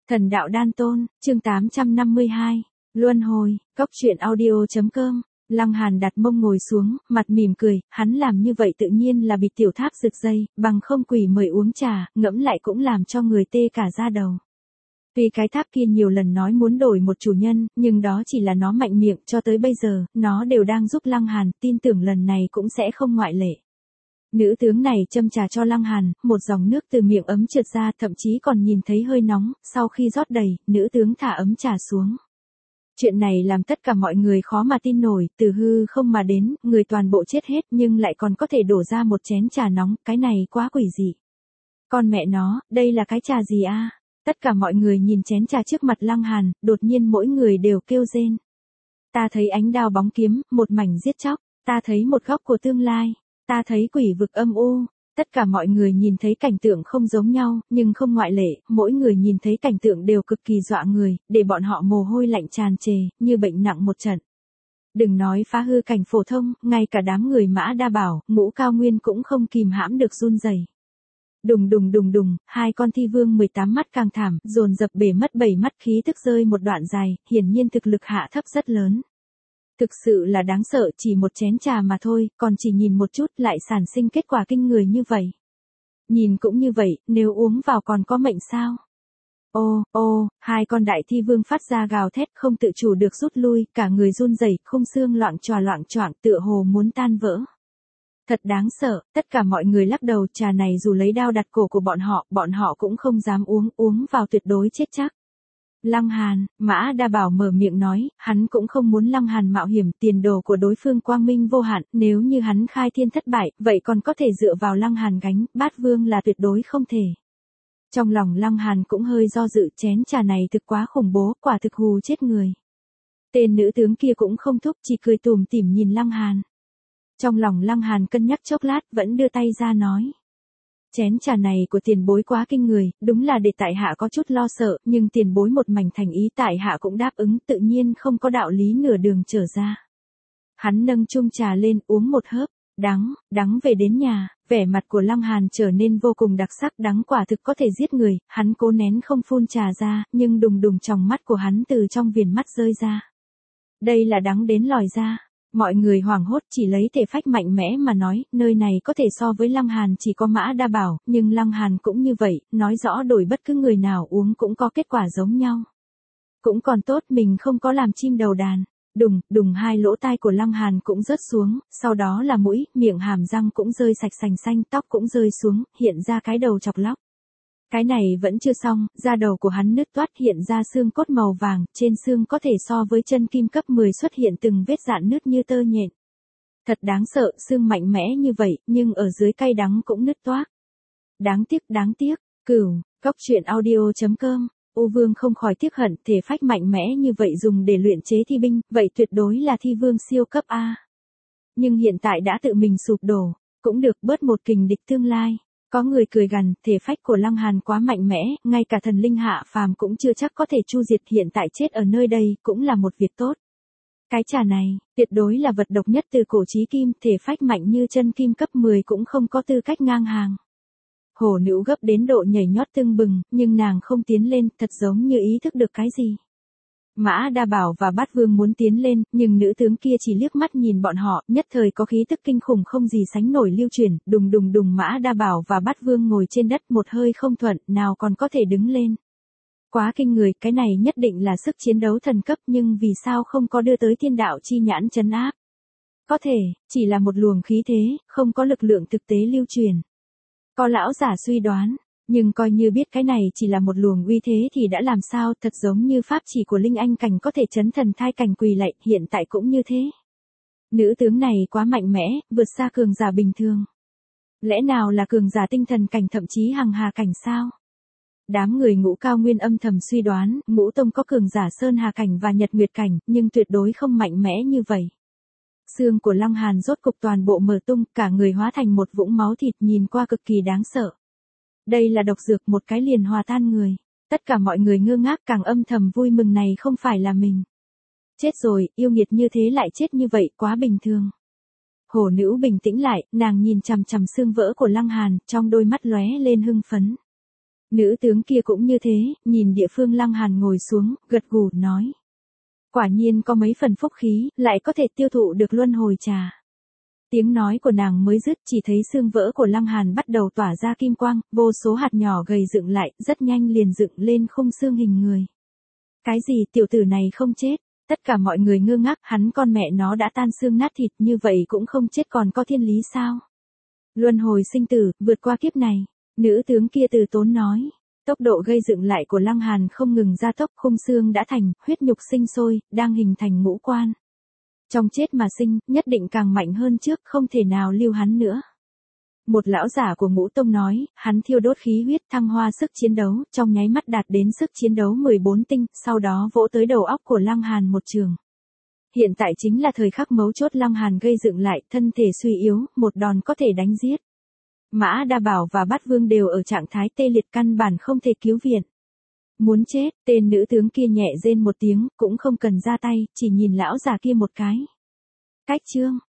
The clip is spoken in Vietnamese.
Thần đạo đan tôn, chương 852, Luân hồi, cốc truyện audio.com. Lăng Hàn đặt mông ngồi xuống, mặt mỉm cười, hắn làm như vậy tự nhiên là bị tiểu tháp rực dây, bằng không quỷ mời uống trà, ngẫm lại cũng làm cho người tê cả da đầu. Tuy cái tháp kia nhiều lần nói muốn đổi một chủ nhân, nhưng đó chỉ là nó mạnh miệng, cho tới bây giờ, nó đều đang giúp Lăng Hàn, tin tưởng lần này cũng sẽ không ngoại lệ. Nữ tướng này châm trà cho Lăng Hàn, một dòng nước từ miệng ấm trượt ra, thậm chí còn nhìn thấy hơi nóng, sau khi rót đầy, nữ tướng thả ấm trà xuống. Chuyện này làm tất cả mọi người khó mà tin nổi, từ hư không mà đến, người toàn bộ chết hết nhưng lại còn có thể đổ ra một chén trà nóng, cái này quá quỷ dị. Con mẹ nó, đây là cái trà gì a? Tất cả mọi người nhìn chén trà trước mặt Lăng Hàn, đột nhiên mỗi người đều kêu rên. Ta thấy ánh đao bóng kiếm, một mảnh giết chóc, ta thấy một góc của tương lai, ta thấy quỷ vực âm u. Tất cả mọi người nhìn thấy cảnh tượng không giống nhau, nhưng không ngoại lệ, mỗi người nhìn thấy cảnh tượng đều cực kỳ dọa người, để bọn họ mồ hôi lạnh tràn trề, như bệnh nặng một trận. Đừng nói phá hư cảnh phổ thông, ngay cả đám người Mã Đa Bảo, Ngũ Cao Nguyên cũng không kìm hãm được run rẩy. Đùng đùng đùng đùng, hai con thi vương 18 mắt càng thảm, dồn dập bể mất 7 mắt, khí tức rơi một đoạn dài, hiển nhiên thực lực hạ thấp rất lớn. Thực sự là đáng sợ, chỉ một chén trà mà thôi, còn chỉ nhìn một chút lại sản sinh kết quả kinh người như vậy. Nhìn cũng như vậy, nếu uống vào còn có mệnh sao? Ô, hai con đại thi vương phát ra gào thét không tự chủ được rút lui, cả người run rẩy, khung xương loạng choạng tựa hồ muốn tan vỡ. Thật đáng sợ, tất cả mọi người lắc đầu, trà này dù lấy đao đặt cổ của bọn họ cũng không dám uống vào tuyệt đối chết chắc. Lăng Hàn, Mã Đa Bảo mở miệng nói, hắn cũng không muốn Lăng Hàn mạo hiểm, tiền đồ của đối phương quang minh vô hạn, nếu như hắn khai thiên thất bại, vậy còn có thể dựa vào Lăng Hàn gánh, bát vương là tuyệt đối không thể. Trong lòng Lăng Hàn cũng hơi do dự, chén trà này thực quá khủng bố, quả thực hù chết người. Tên nữ tướng kia cũng không thúc, chỉ cười tủm tỉm nhìn Lăng Hàn. Trong lòng Lăng Hàn cân nhắc chốc lát, vẫn đưa tay ra nói. Chén trà này của tiền bối quá kinh người, đúng là để tại hạ có chút lo sợ, nhưng tiền bối một mảnh thành ý tại hạ cũng đáp ứng, tự nhiên không có đạo lý nửa đường trở ra. Hắn nâng chung trà lên, uống một hớp, đắng về đến nhà, vẻ mặt của Lăng Hàn trở nên vô cùng đặc sắc, đắng quả thực có thể giết người, hắn cố nén không phun trà ra, nhưng đùng đùng trong mắt của hắn từ trong viền mắt rơi ra. Đây là đắng đến lòi ra. Mọi người hoảng hốt, chỉ lấy thể phách mạnh mẽ mà nói, nơi này có thể so với Lăng Hàn chỉ có Mã Đa Bảo, nhưng Lăng Hàn cũng như vậy, nói rõ đổi bất cứ người nào uống cũng có kết quả giống nhau. Cũng còn tốt mình không có làm chim đầu đàn. Đùng hai lỗ tai của Lăng Hàn cũng rớt xuống, sau đó là mũi, miệng hàm răng cũng rơi sạch sành xanh, tóc cũng rơi xuống, hiện ra cái đầu chọc lóc. Cái này vẫn chưa xong, da đầu của hắn nứt toát, hiện ra xương cốt màu vàng, trên xương có thể so với chân kim cấp 10 xuất hiện từng vết rạn nứt như tơ nhện. Thật đáng sợ, xương mạnh mẽ như vậy, nhưng ở dưới cay đắng cũng nứt toác. Đáng tiếc, Cửu, cốc truyện audio.com. U Vương không khỏi tiếc hận, thể phách mạnh mẽ như vậy dùng để luyện chế thi binh, vậy tuyệt đối là thi vương siêu cấp A. Nhưng hiện tại đã tự mình sụp đổ, cũng được bớt một kình địch tương lai. Có người cười gằn, thể phách của Lăng Hàn quá mạnh mẽ, ngay cả thần linh hạ phàm cũng chưa chắc có thể chu diệt, hiện tại chết ở nơi đây cũng là một việc tốt. Cái trà này, tuyệt đối là vật độc nhất từ cổ chí kim, thể phách mạnh như chân kim cấp 10 cũng không có tư cách ngang hàng. Hổ nữ gấp đến độ nhảy nhót tưng bừng, nhưng nàng không tiến lên, thật giống như ý thức được cái gì. Mã Đa Bảo và Bát Vương muốn tiến lên, nhưng nữ tướng kia chỉ liếc mắt nhìn bọn họ, nhất thời có khí tức kinh khủng không gì sánh nổi lưu truyền, đùng Mã Đa Bảo và Bát Vương ngồi trên đất một hơi không thuận, nào còn có thể đứng lên. Quá kinh người, cái này nhất định là sức chiến đấu thần cấp, nhưng vì sao không có đưa tới thiên đạo chi nhãn trấn áp? Có thể, chỉ là một luồng khí thế, không có lực lượng thực tế lưu truyền. Có lão giả suy đoán. Nhưng coi như biết cái này chỉ là một luồng uy thế thì đã làm sao, thật giống như pháp chỉ của Linh Anh cảnh có thể chấn thần thai cảnh quỳ lạy, hiện tại cũng như thế. Nữ tướng này quá mạnh mẽ, vượt xa cường giả bình thường. Lẽ nào là cường giả tinh thần cảnh thậm chí hằng hà cảnh sao? Đám người Ngũ Cao Nguyên âm thầm suy đoán, Ngũ Tông có cường giả sơn hà cảnh và nhật nguyệt cảnh, nhưng tuyệt đối không mạnh mẽ như vậy. Xương của Lăng Hàn rốt cục toàn bộ mở tung, cả người hóa thành một vũng máu thịt, nhìn qua cực kỳ đáng sợ. Đây là độc dược, một cái liền hòa tan người. Tất cả mọi người ngơ ngác, càng âm thầm vui mừng, này không phải là mình. Chết rồi, yêu nghiệt như thế lại chết như vậy, quá bình thường. Hổ nữ bình tĩnh lại, nàng nhìn chằm chằm xương vỡ của Lăng Hàn, trong đôi mắt lóe lên hưng phấn. Nữ tướng kia cũng như thế, nhìn địa phương Lăng Hàn ngồi xuống, gật gù nói. Quả nhiên có mấy phần phúc khí, lại có thể tiêu thụ được luân hồi trà. Tiếng nói của nàng mới dứt, chỉ thấy xương vỡ của Lăng Hàn bắt đầu tỏa ra kim quang, vô số hạt nhỏ gầy dựng lại, rất nhanh liền dựng lên khung xương hình người. Cái gì, tiểu tử này không chết? Tất cả mọi người ngơ ngác, hắn con mẹ nó đã tan xương nát thịt, như vậy cũng không chết còn có thiên lý sao? Luân hồi sinh tử, vượt qua kiếp này. Nữ tướng kia từ tốn nói. Tốc độ gây dựng lại của Lăng Hàn không ngừng gia tốc, khung xương đã thành, huyết nhục sinh sôi, đang hình thành ngũ quan. Trong chết mà sinh, nhất định càng mạnh hơn trước, không thể nào lưu hắn nữa. Một lão giả của Ngũ Tông nói, hắn thiêu đốt khí huyết thăng hoa sức chiến đấu, trong nháy mắt đạt đến sức chiến đấu 14 tinh, sau đó vỗ tới đầu óc của Lăng Hàn một trường. Hiện tại chính là thời khắc mấu chốt, Lăng Hàn gây dựng lại, thân thể suy yếu, một đòn có thể đánh giết. Mã Đa Bảo và Bát Vương đều ở trạng thái tê liệt, căn bản không thể cứu viện. Muốn chết, tên nữ tướng kia nhẹ rên một tiếng, cũng không cần ra tay, chỉ nhìn lão già kia một cái. Cách chương